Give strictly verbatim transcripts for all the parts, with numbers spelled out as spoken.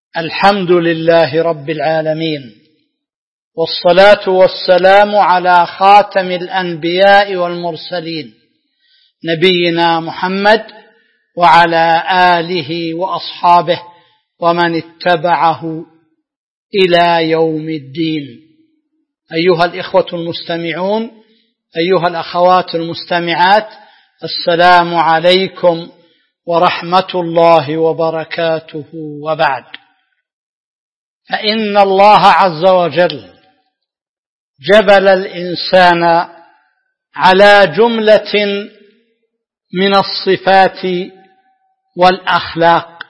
الحمد لله رب العالمين، والصلاة والسلام على خاتم الأنبياء والمرسلين نبينا محمد وعلى آله وأصحابه ومن اتبعه إلى يوم الدين. أيها الإخوة المستمعون، أيها الأخوات المستمعات، السلام عليكم ورحمة الله وبركاته. وبعد، فإن الله عز وجل جبل الإنسان على جملة من الصفات والأخلاق،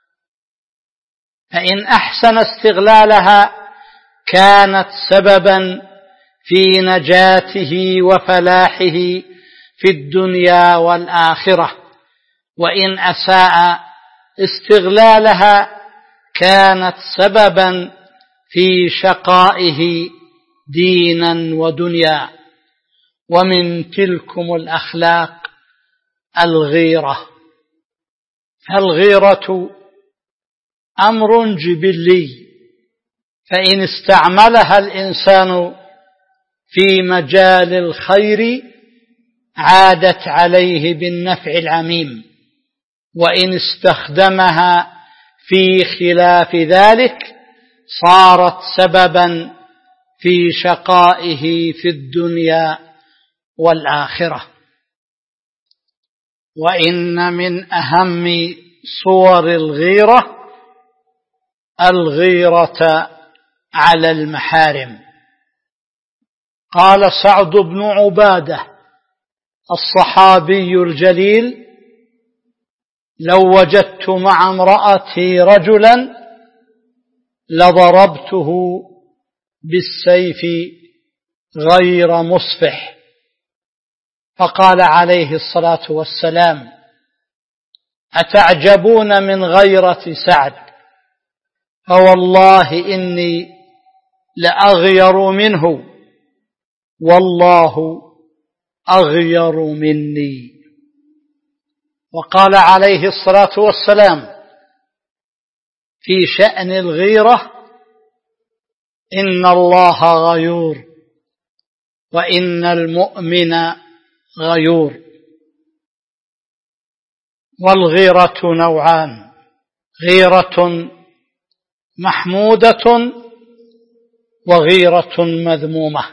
فإن أحسن استغلالها كانت سببا في نجاته وفلاحه في الدنيا والآخرة، وإن أساء استغلالها كانت سببا في شقائه دينا ودنيا. ومن تلكم الأخلاق الغيرة، فالغيرة أمر جبلي، فإن استعملها الإنسان في مجال الخير عادت عليه بالنفع العميم، وإن استخدمها في خلاف ذلك صارت سببا في شقائه في الدنيا والآخرة. وإن من أهم صور الغيرة الغيرة على المحارم. قال سعد بن عبادة الصحابي الجليل: لو وجدت مع امرأتي رجلا لضربته بالسيف غير مصفح. فقال عليه الصلاة والسلام: أتعجبون من غيرة سعد؟ فوالله إني لأغير منه، والله أغير مني. وقال عليه الصلاة والسلام في شأن الغيرة: إن الله غيور، وإن المؤمن غيور. والغيرة نوعان: غيرة محمودة وغيرة مذمومة.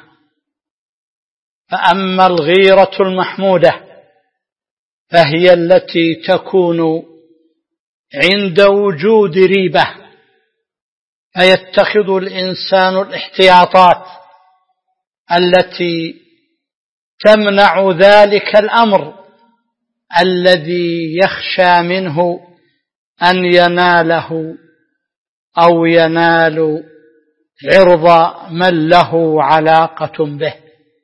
فأما الغيرة المحمودة فهي التي تكون عند وجود ريبة، فيتخذ الإنسان الاحتياطات التي تمنع ذلك الأمر الذي يخشى منه أن يناله أو ينال عرض من له علاقة به،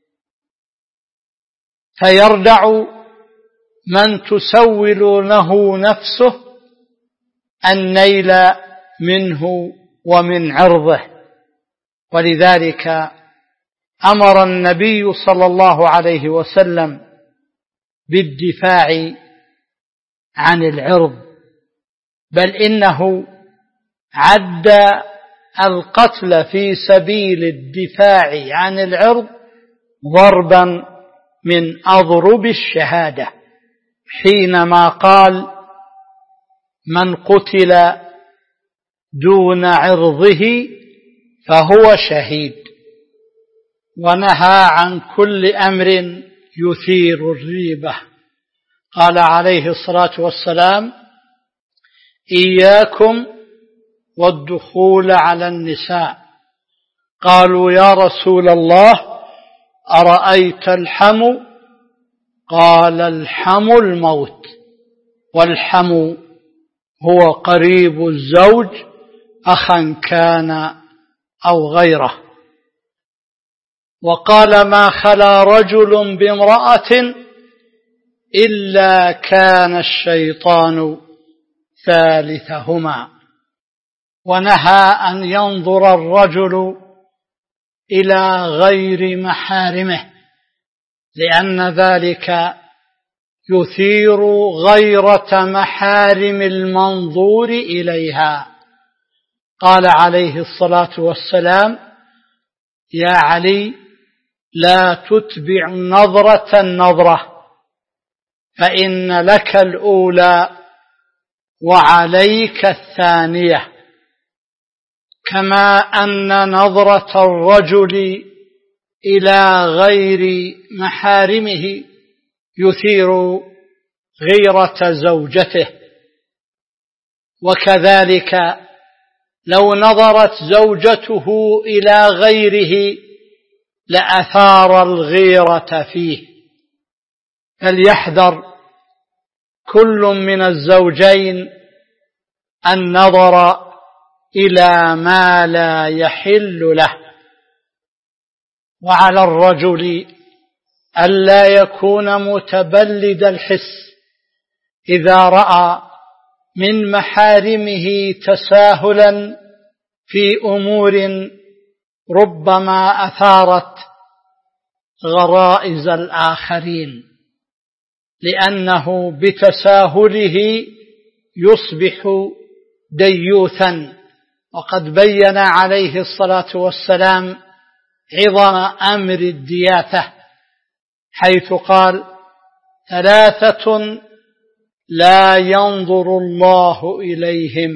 فيردع من تسول له نفسه النيل منه ومن عرضه. ولذلك أمر النبي صلى الله عليه وسلم بالدفاع عن العرض، بل إنه عد القتل في سبيل الدفاع عن العرض ضربا من أضرب الشهادة، حينما قال: من قتل دون عرضه فهو شهيد. ونهى عن كل أمر يثير الريبة. قال عليه الصلاة والسلام: إياكم والدخول على النساء. قالوا: يا رسول الله، أرأيت الحمو؟ قال: الحمو الموت، والحمو هو قريب الزوج أخا كان أو غيره. وقال: ما خلا رجل بامرأة إلا كان الشيطان ثالثهما. ونهى أن ينظر الرجل إلى غير محارمه، لأن ذلك يثير غيرة محارم المنظور إليها، قال عليه الصلاة والسلام: يا علي، لا تتبع نظرة نظرة، فإن لك الأولى وعليك الثانية، كما أن نظرة الرجل إلى غير محارمه يثير غيرة زوجته، وكذلك لو نظرت زوجته إلى غيره لأثار الغيرة فيه. فليحذر كل من الزوجين النظر إلى ما لا يحل له، وعلى الرجل ألا يكون متبلد الحس إذا رأى من محارمه تساهلا في أمور ربما أثارت غرائز الآخرين، لأنه بتساهله يصبح ديوثا. وقد بين عليه الصلاة والسلام عظم أمر الدياثة، حيث قال: ثلاثة لا ينظر الله إليهم: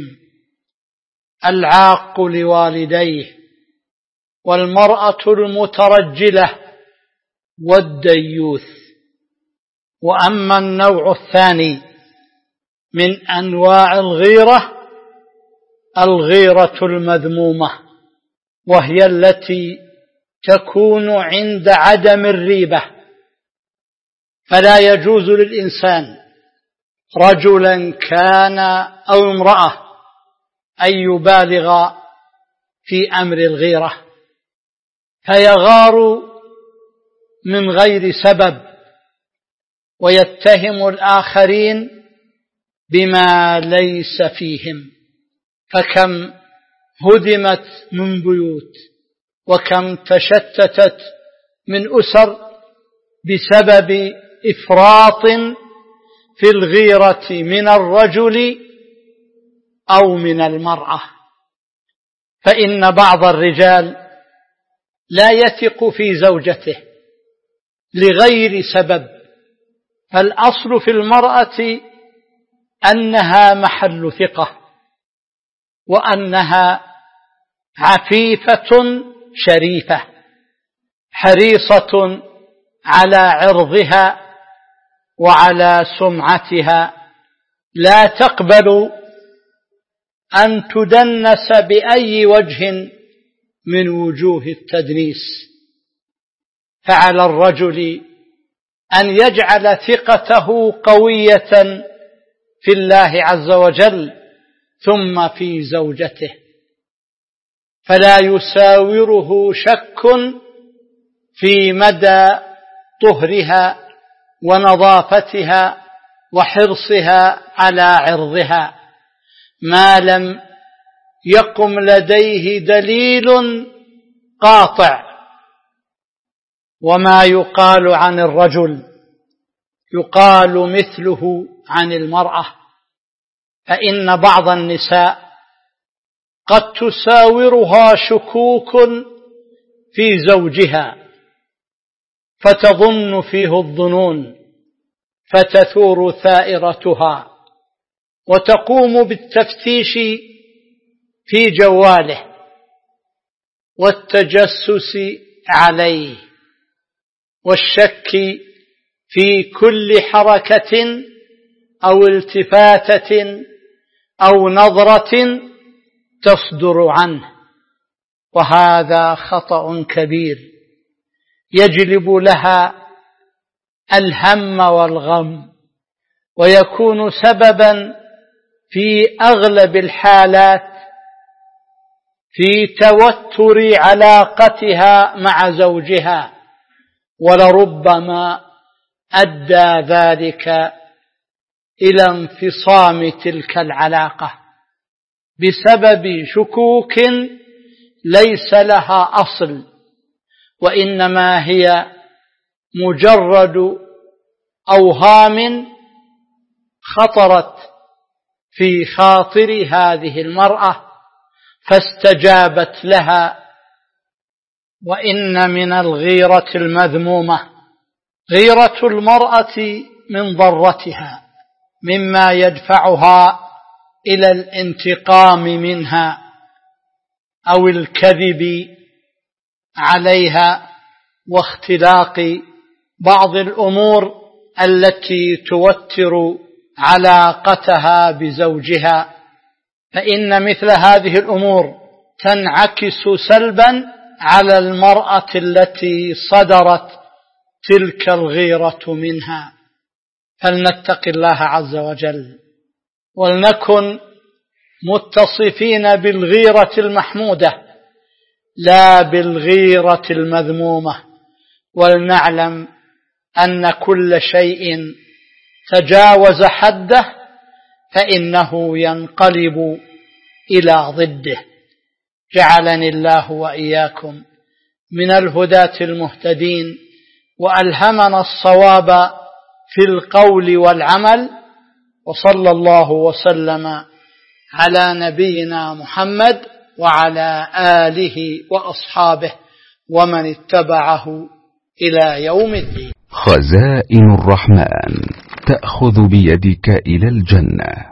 العاق لوالديه، والمرأة المترجلة، والديوث. وأما النوع الثاني من أنواع الغيرة الغيرة المذمومة، وهي التي تكون عند عدم الريبة. فلا يجوز للإنسان رجلا كان أو امرأة أن يبالغ في أمر الغيرة فيغار من غير سبب ويتهم الآخرين بما ليس فيهم. فكم هدمت من بيوت، وكم تشتتت من أسر بسبب إفراط في الغيرة من الرجل أو من المرأة. فإن بعض الرجال لا يثق في زوجته لغير سبب، فالأصل في المرأة أنها محل ثقة، وأنها عفيفة شريفة حريصة على عرضها وعلى سمعتها، لا تقبل أن تدنس بأي وجه من وجوه التدنيس. فعلى الرجل أن يجعل ثقته قوية في الله عز وجل ثم في زوجته، فلا يساوره شك في مدى طهرها ونظافتها وحرصها على عرضها، ما لم يقم لديه دليل قاطع. وما يقال عن الرجل يقال مثله عن المرأة، فإن بعض النساء قد تساورها شكوك في زوجها فتظن فيه الظنون، فتثور ثائرتها وتقوم بالتفتيش في جواله والتجسس عليه والشك في كل حركة أو التفاتة أو نظرة تصدر عنه، وهذا خطأ كبير يجلب لها الهم والغم، ويكون سببا في أغلب الحالات في توتر علاقتها مع زوجها، ولربما أدى ذلك إلى انفصام تلك العلاقة بسبب شكوك ليس لها أصل، وإنما هي مجرد أوهام خطرت في خاطر هذه المرأة فاستجابت لها. وإن من الغيرة المذمومة غيرة المرأة من ضرتها مما يدفعها إلى الانتقام منها أو الكذب عليها واختلاق بعض الأمور التي توتر علاقتها بزوجها، فإن مثل هذه الأمور تنعكس سلبا على المرأة التي صدرت تلك الغيرة منها. فلنتق الله عز وجل ولنكن متصفين بالغيرة المحمودة لا بالغيرة المذمومة، ولنعلم أن كل شيء تجاوز حده فإنه ينقلب إلى ضده. جعلني الله وإياكم من الهداة المهتدين وألهمنا الصواب في القول والعمل، وصلى الله وسلم على نبينا محمد وعلى آله وأصحابه ومن اتبعه إلى يوم الدين. خزائن الرحمن تأخذ بيدك إلى الجنة.